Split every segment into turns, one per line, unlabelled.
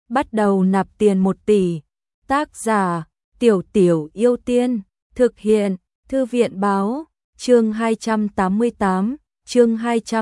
bắt đầu nạp tiền 1 tỷ. Tác giả, Tiểu Tiểu Yêu Tiên, thực hiện, Thư viện báo, chương 288, chương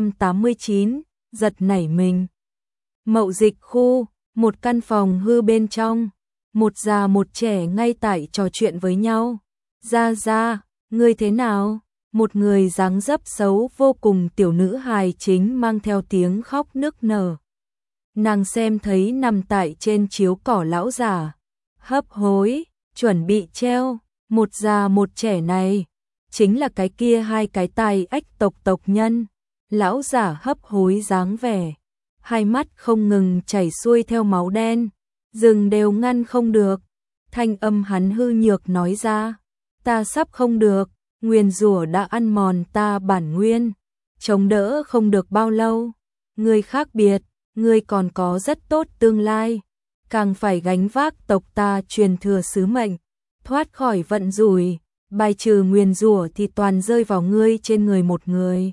289, giật nảy mình. Mậu Dịch khu, một căn phòng hư bên trong, một già một trẻ ngay tại trò chuyện với nhau. Ra, ngươi thế nào? Một người dáng dấp xấu vô cùng tiểu nữ hài chính mang theo tiếng khóc nức nở. Nàng xem thấy nằm tại trên chiếu cỏ lão già, hấp hối, chuẩn bị treo, một già một trẻ này, chính là cái kia hai cái tai ách tộc nhân. Lão già hấp hối dáng vẻ, hai mắt không ngừng chảy xuôi theo máu đen, dừng đều ngăn không được. Thanh âm hắn hư nhược nói ra, ta sắp không được, nguyền rủa đã ăn mòn ta bản nguyên, chống đỡ không được bao lâu. Ngươi khác biệt, ngươi còn có rất tốt tương lai, càng phải gánh vác tộc ta truyền thừa sứ mệnh, thoát khỏi vận rủi, bài trừ nguyền rủa thì toàn rơi vào ngươi trên người một người.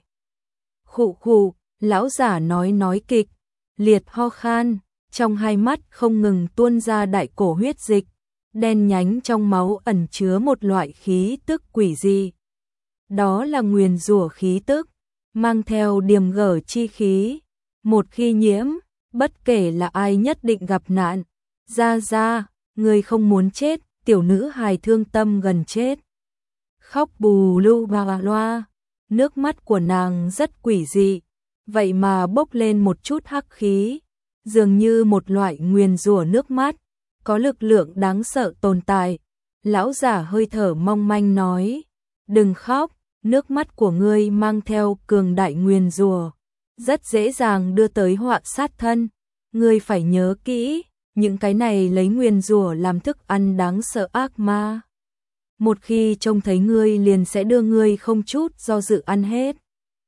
Khụ, lão giả nói kịch, liệt ho khan, trong hai mắt không ngừng tuôn ra đại cổ huyết dịch, đen nhánh trong máu ẩn chứa một loại khí tức quỷ dị. Đó là nguyền rủa khí tức, mang theo điềm gở chi khí, một khi nhiễm, bất kể là ai nhất định gặp nạn. Ra, người không muốn chết, tiểu nữ hài thương tâm gần chết. Khóc bù lu bà loa, nước mắt của nàng rất quỷ dị, vậy mà bốc lên một chút hắc khí, dường như một loại nguyền rủa nước mắt, có lực lượng đáng sợ tồn tại. Lão giả hơi thở mong manh nói, đừng khóc, nước mắt của ngươi mang theo cường đại nguyền rủa, rất dễ dàng đưa tới họa sát thân. Ngươi phải nhớ kỹ, những cái này lấy nguyền rủa làm thức ăn đáng sợ ác ma. Một khi trông thấy ngươi liền sẽ đưa ngươi không chút do dự ăn hết.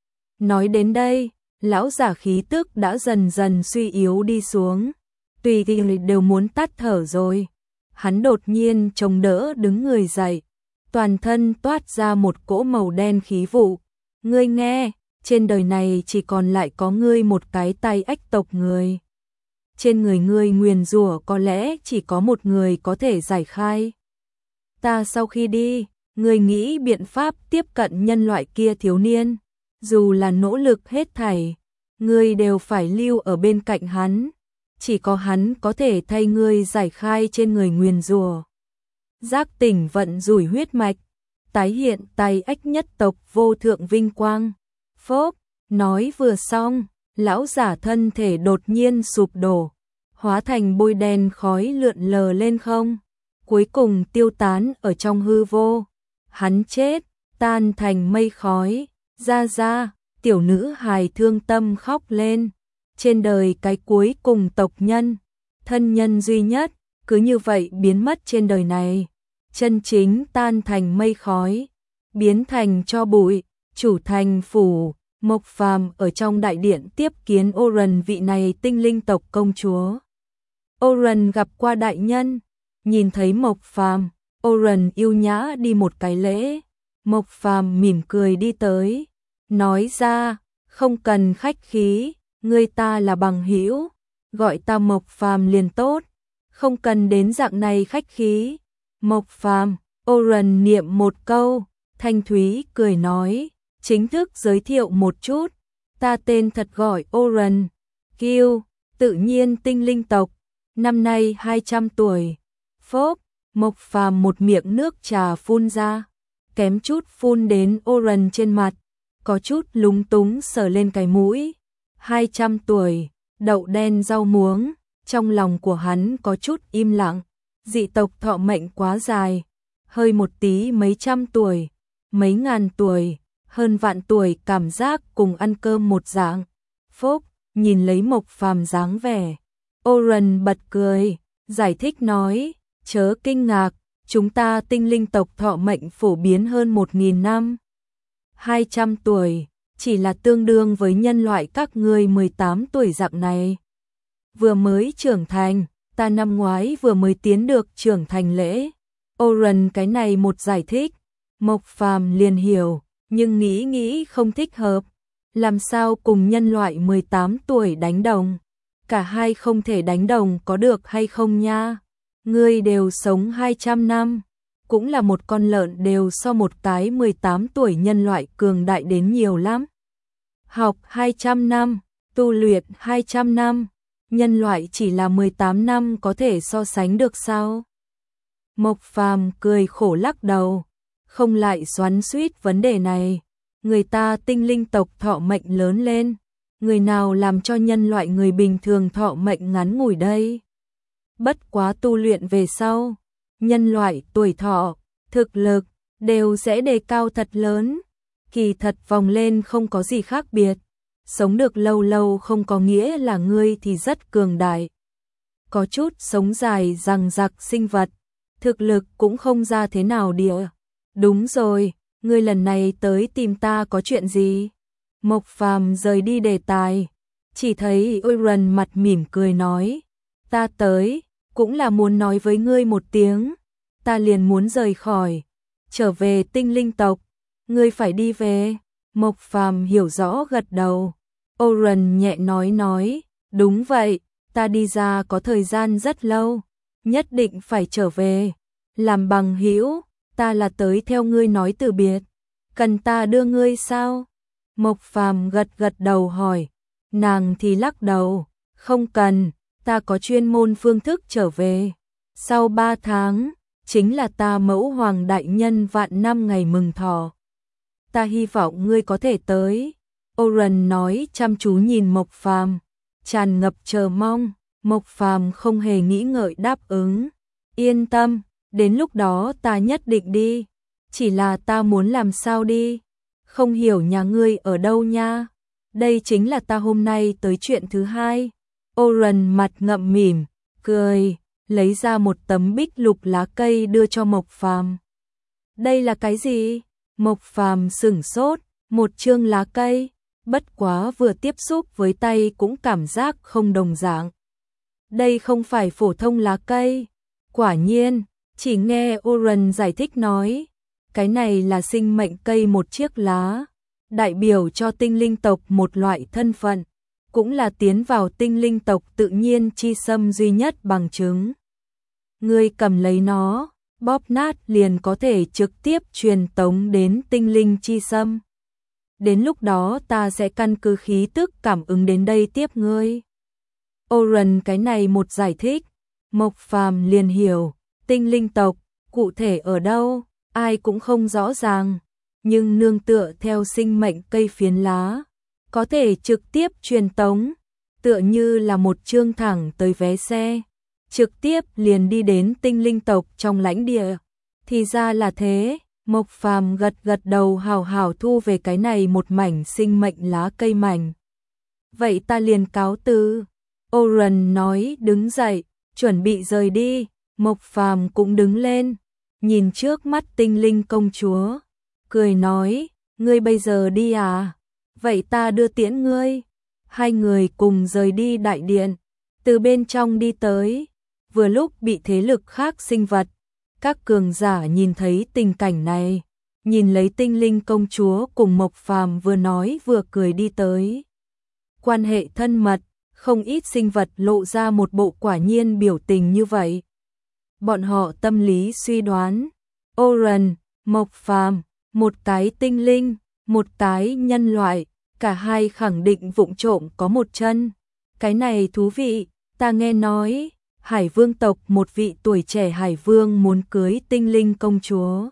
Nói đến đây, lão giả khí tức đã dần dần suy yếu đi xuống, tùy thì đều muốn tắt thở rồi. Hắn đột nhiên chống đỡ đứng người dậy, toàn thân toát ra một cỗ màu đen khí vụ. Ngươi nghe, trên đời này chỉ còn lại có ngươi một cái tay ách tộc người. Trên người ngươi nguyền rủa có lẽ chỉ có một người có thể giải khai. Ta sau khi đi, ngươi nghĩ biện pháp tiếp cận nhân loại kia thiếu niên, dù là nỗ lực hết thảy, ngươi đều phải lưu ở bên cạnh hắn, chỉ có hắn có thể thay ngươi giải khai trên người nguyền rủa. Giác tỉnh vận rủi huyết mạch, tái hiện tay ách nhất tộc vô thượng vinh quang. Phốp, nói vừa xong, lão giả thân thể đột nhiên sụp đổ, hóa thành bôi đen khói lượn lờ lên không, cuối cùng tiêu tán ở trong hư vô. Hắn chết, tan thành mây khói. Ra, tiểu nữ hài thương tâm khóc lên. Trên đời cái cuối cùng tộc nhân, thân nhân duy nhất, cứ như vậy biến mất trên đời này, chân chính tan thành mây khói, biến thành tro bụi. Chủ thành phủ, Mộc Phàm ở trong đại điện tiếp kiến Oren, vị này tinh linh tộc công chúa. Oren gặp qua đại nhân, nhìn thấy Mộc Phàm, Oren yêu nhã đi một cái lễ. Mộc Phàm mỉm cười đi tới, nói ra, không cần khách khí, người ta là bằng hữu, gọi ta Mộc Phàm liền tốt, không cần đến dạng này khách khí. Mộc Phàm, Oren niệm một câu, thanh thúy cười nói, chính thức giới thiệu một chút, ta tên thật gọi Oren, Kiêu, tự nhiên tinh linh tộc, năm nay 200 tuổi. Phốp, Mộc Phàm một miệng nước trà phun ra, kém chút phun đến Oren trên mặt, có chút lúng túng sờ lên cái mũi. 200 tuổi, đậu đen rau muống, trong lòng của hắn có chút im lặng, dị tộc thọ mệnh quá dài, hơi một tí mấy trăm tuổi, mấy ngàn tuổi, hơn vạn tuổi, cảm giác cùng ăn cơm một dạng. Phốp, nhìn lấy Mộc Phàm dáng vẻ, Oren bật cười, giải thích nói, chớ kinh ngạc, chúng ta tinh linh tộc thọ mệnh phổ biến hơn 1000 năm. 200 tuổi, chỉ là tương đương với nhân loại các ngươi 18 tuổi dạng này. Vừa mới trưởng thành, ta năm ngoái vừa mới tiến được trưởng thành lễ. Oren cái này một giải thích, Mộc Phàm liền hiểu, nhưng nghĩ không thích hợp. Làm sao cùng nhân loại 18 tuổi đánh đồng? cả hai không thể đánh đồng có được hay không nha. Ngươi đều sống 200 năm, cũng là một con lợn đều so một cái 18 tuổi nhân loại cường đại đến nhiều lắm. Học 200 năm, tu luyện 200 năm, nhân loại chỉ là 18 năm có thể so sánh được sao? Mộc Phàm cười khổ lắc đầu, không lại xoắn xuýt vấn đề này. Người ta tinh linh tộc thọ mệnh lớn lên, người nào làm cho nhân loại người bình thường thọ mệnh ngắn ngủi đây? Bất quá tu luyện về sau, nhân loại tuổi thọ, thực lực đều sẽ đề cao thật lớn. Kỳ thật vòng lên không có gì khác biệt, sống được lâu lâu không có nghĩa là ngươi thì rất cường đại. Có chút sống dài dằng dặc sinh vật, thực lực cũng không ra thế nào địa. Đúng rồi, ngươi lần này tới tìm ta có chuyện gì? Mộc Phàm rời đi đề tài, chỉ thấy Oren mặt mỉm cười nói, ta tới, cũng là muốn nói với ngươi một tiếng, ta liền muốn rời khỏi, trở về tinh linh tộc, ngươi phải đi về. Mộc Phàm hiểu rõ gật đầu, Oren nhẹ nói, đúng vậy, ta đi ra có thời gian rất lâu, nhất định phải trở về, làm bằng hữu, ta là tới theo ngươi nói từ biệt, cần ta đưa ngươi sao? Mộc Phàm gật đầu hỏi, nàng thì lắc đầu, không cần, ta có chuyên môn phương thức trở về. Sau 3 tháng, chính là ta mẫu hoàng đại nhân vạn năm ngày mừng thọ. Ta hy vọng ngươi có thể tới. Oren nói chăm chú nhìn Mộc Phàm, tràn ngập chờ mong. Mộc Phàm không hề nghĩ ngợi đáp ứng. Yên tâm, đến lúc đó ta nhất định đi. Chỉ là ta muốn làm sao đi? Không hiểu nhà ngươi ở đâu nha. Đây chính là ta hôm nay tới chuyện thứ hai. Oren mặt ngậm mỉm, cười, lấy ra một tấm bích lục lá cây đưa cho Mộc Phàm. Đây là cái gì? Mộc Phàm sửng sốt, một chương lá cây, bất quá vừa tiếp xúc với tay cũng cảm giác không đồng dạng. Đây không phải phổ thông lá cây. Quả nhiên, chỉ nghe Oren giải thích nói, cái này là sinh mệnh cây một chiếc lá, đại biểu cho tinh linh tộc một loại thân phận, cũng là tiến vào tinh linh tộc tự nhiên chi xâm duy nhất bằng chứng. Ngươi cầm lấy nó, bóp nát liền có thể trực tiếp truyền tống đến tinh linh chi xâm. Đến lúc đó ta sẽ căn cứ khí tức cảm ứng đến đây tiếp ngươi. Oren cái này một giải thích, Mộc Phàm liền hiểu, tinh linh tộc, cụ thể ở đâu, ai cũng không rõ ràng, nhưng nương tựa theo sinh mệnh cây phiến lá, có thể trực tiếp truyền tống, tựa như là một chương thẳng tới vé xe, trực tiếp liền đi đến tinh linh tộc trong lãnh địa. Thì ra là thế, Mộc Phàm gật đầu hào hào thu về cái này một mảnh sinh mệnh lá cây mảnh. Vậy ta liền cáo từ. Oren nói đứng dậy, chuẩn bị rời đi, Mộc Phàm cũng đứng lên, nhìn trước mắt tinh linh công chúa, cười nói, ngươi bây giờ đi à? Vậy ta đưa tiễn ngươi. Hai người cùng rời đi đại điện, từ bên trong đi tới, vừa lúc bị thế lực khác sinh vật. Các cường giả nhìn thấy tình cảnh này, nhìn lấy tinh linh công chúa cùng Mộc Phàm vừa nói vừa cười đi tới. Quan hệ thân mật, không ít sinh vật lộ ra một bộ quả nhiên biểu tình như vậy. Bọn họ tâm lý suy đoán, Oren, Mộc Phàm, một cái tinh linh, một cái nhân loại, cả hai khẳng định vụng trộm có một chân. Cái này thú vị, ta nghe nói, Hải Vương tộc một vị tuổi trẻ Hải Vương muốn cưới tinh linh công chúa.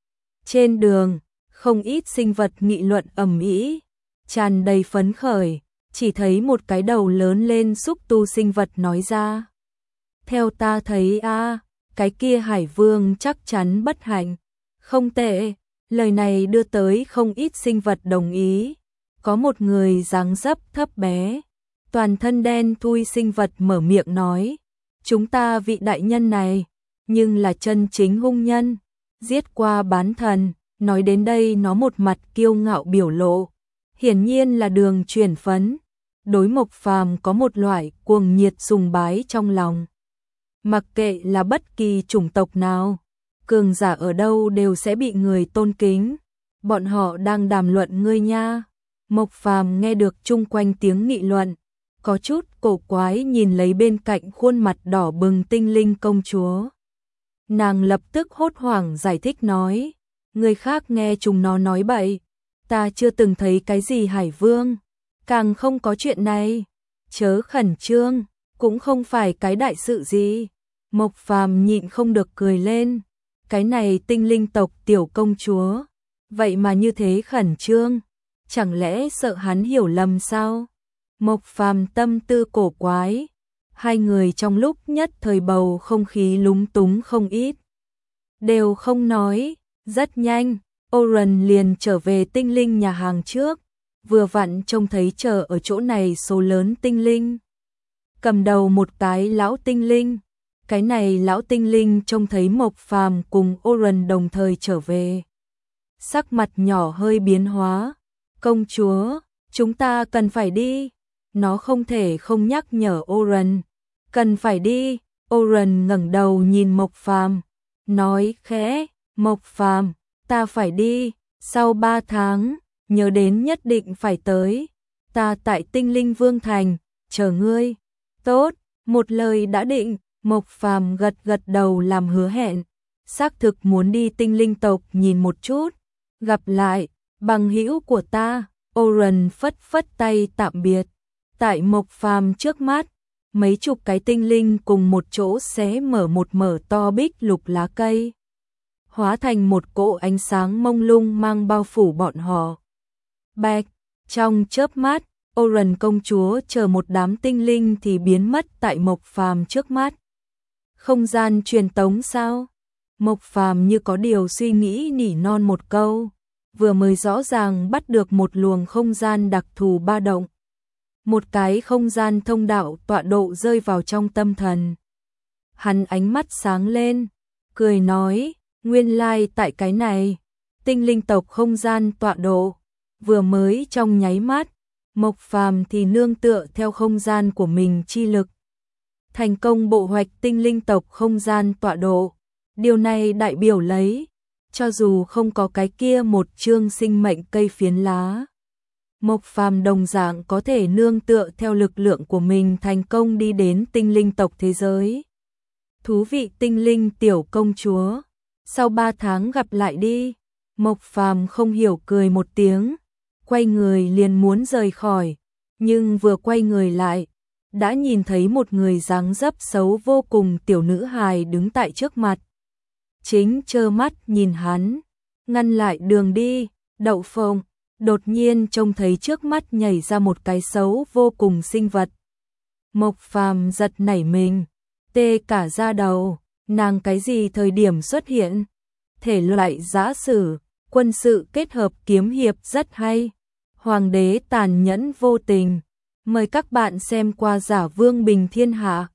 Trên đường, không ít sinh vật nghị luận ầm ĩ, tràn đầy phấn khởi, chỉ thấy một cái đầu lớn lên xúc tu sinh vật nói ra. Theo ta thấy cái kia Hải Vương chắc chắn bất hạnh. Không tệ, lời này đưa tới không ít sinh vật đồng ý. Có một người dáng dấp thấp bé, toàn thân đen thui sinh vật mở miệng nói, chúng ta vị đại nhân này, nhưng là chân chính hung nhân, giết qua bán thần. Nói đến đây nó một mặt kiêu ngạo biểu lộ, hiển nhiên là đường chuyển phấn. Đối Mộc Phàm có một loại cuồng nhiệt sùng bái trong lòng. Mặc kệ là bất kỳ chủng tộc nào, cường giả ở đâu đều sẽ bị người tôn kính. Bọn họ đang đàm luận ngươi nha. Mộc Phàm nghe được chung quanh tiếng nghị luận, có chút cổ quái nhìn lấy bên cạnh khuôn mặt đỏ bừng tinh linh công chúa. Nàng lập tức hốt hoảng giải thích nói, người khác nghe chúng nó nói bậy, ta chưa từng thấy cái gì hải vương, càng không có chuyện này, chớ khẩn trương, cũng không phải cái đại sự gì. Mộc Phàm nhịn không được cười lên, cái này tinh linh tộc tiểu công chúa, vậy mà như thế khẩn trương, chẳng lẽ sợ hắn hiểu lầm sao? Mộc Phàm tâm tư cổ quái, hai người trong lúc nhất thời bầu không khí lúng túng không ít. Đều không nói, rất nhanh, Oren liền trở về tinh linh nhà hàng trước, vừa vặn trông thấy chờ ở chỗ này số lớn tinh linh. Cầm đầu một cái lão tinh linh, cái này lão tinh linh trông thấy Mộc Phàm cùng Oren đồng thời trở về. Sắc mặt nhỏ hơi biến hóa, công chúa, chúng ta cần phải đi. Nó không thể không nhắc nhở Oren, cần phải đi. Oren ngẩng đầu nhìn Mộc Phàm, nói khẽ, Mộc Phàm, ta phải đi, sau 3 tháng, nhớ đến nhất định phải tới, ta tại Tinh Linh Vương Thành, chờ ngươi. Tốt, một lời đã định, Mộc Phàm gật gật đầu làm hứa hẹn, xác thực muốn đi tinh linh tộc nhìn một chút, gặp lại, bằng hữu của ta. Oren phất phất tay tạm biệt. Tại Mộc Phàm trước mắt, mấy chục cái tinh linh cùng một chỗ xé mở một mở to bích lục lá cây, hóa thành một cỗ ánh sáng mông lung mang bao phủ bọn họ. Bạch, trong chớp mắt, Oren công chúa chờ một đám tinh linh thì biến mất tại Mộc Phàm trước mắt. Không gian truyền tống sao? Mộc Phàm như có điều suy nghĩ nỉ non một câu, vừa mới rõ ràng bắt được một luồng không gian đặc thù ba động. Một cái không gian thông đạo tọa độ rơi vào trong tâm thần. Hắn ánh mắt sáng lên, cười nói, nguyên lai tại cái này, tinh linh tộc không gian tọa độ, vừa mới trong nháy mắt, Mộc Phàm thì nương tựa theo không gian của mình chi lực. Thành công bộ hoạch tinh linh tộc không gian tọa độ, điều này đại biểu lấy, cho dù không có cái kia một chương sinh mệnh cây phiến lá, Mộc Phàm đồng dạng có thể nương tựa theo lực lượng của mình thành công đi đến tinh linh tộc thế giới. Thú vị tinh linh tiểu công chúa, sau 3 tháng gặp lại đi. Mộc Phàm không hiểu cười một tiếng, quay người liền muốn rời khỏi, nhưng vừa quay người lại, đã nhìn thấy một người dáng dấp xấu vô cùng tiểu nữ hài đứng tại trước mặt. Chính trơ mắt nhìn hắn, ngăn lại đường đi. Đậu Phộng đột nhiên trông thấy trước mắt nhảy ra một cái xấu vô cùng sinh vật. Mộc Phàm giật nảy mình, tê cả da đầu, nàng cái gì thời điểm xuất hiện? Thể loại giã sử, quân sự kết hợp kiếm hiệp rất hay. Hoàng đế tàn nhẫn vô tình. Mời các bạn xem qua Giả Vương Bình Thiên Hạ.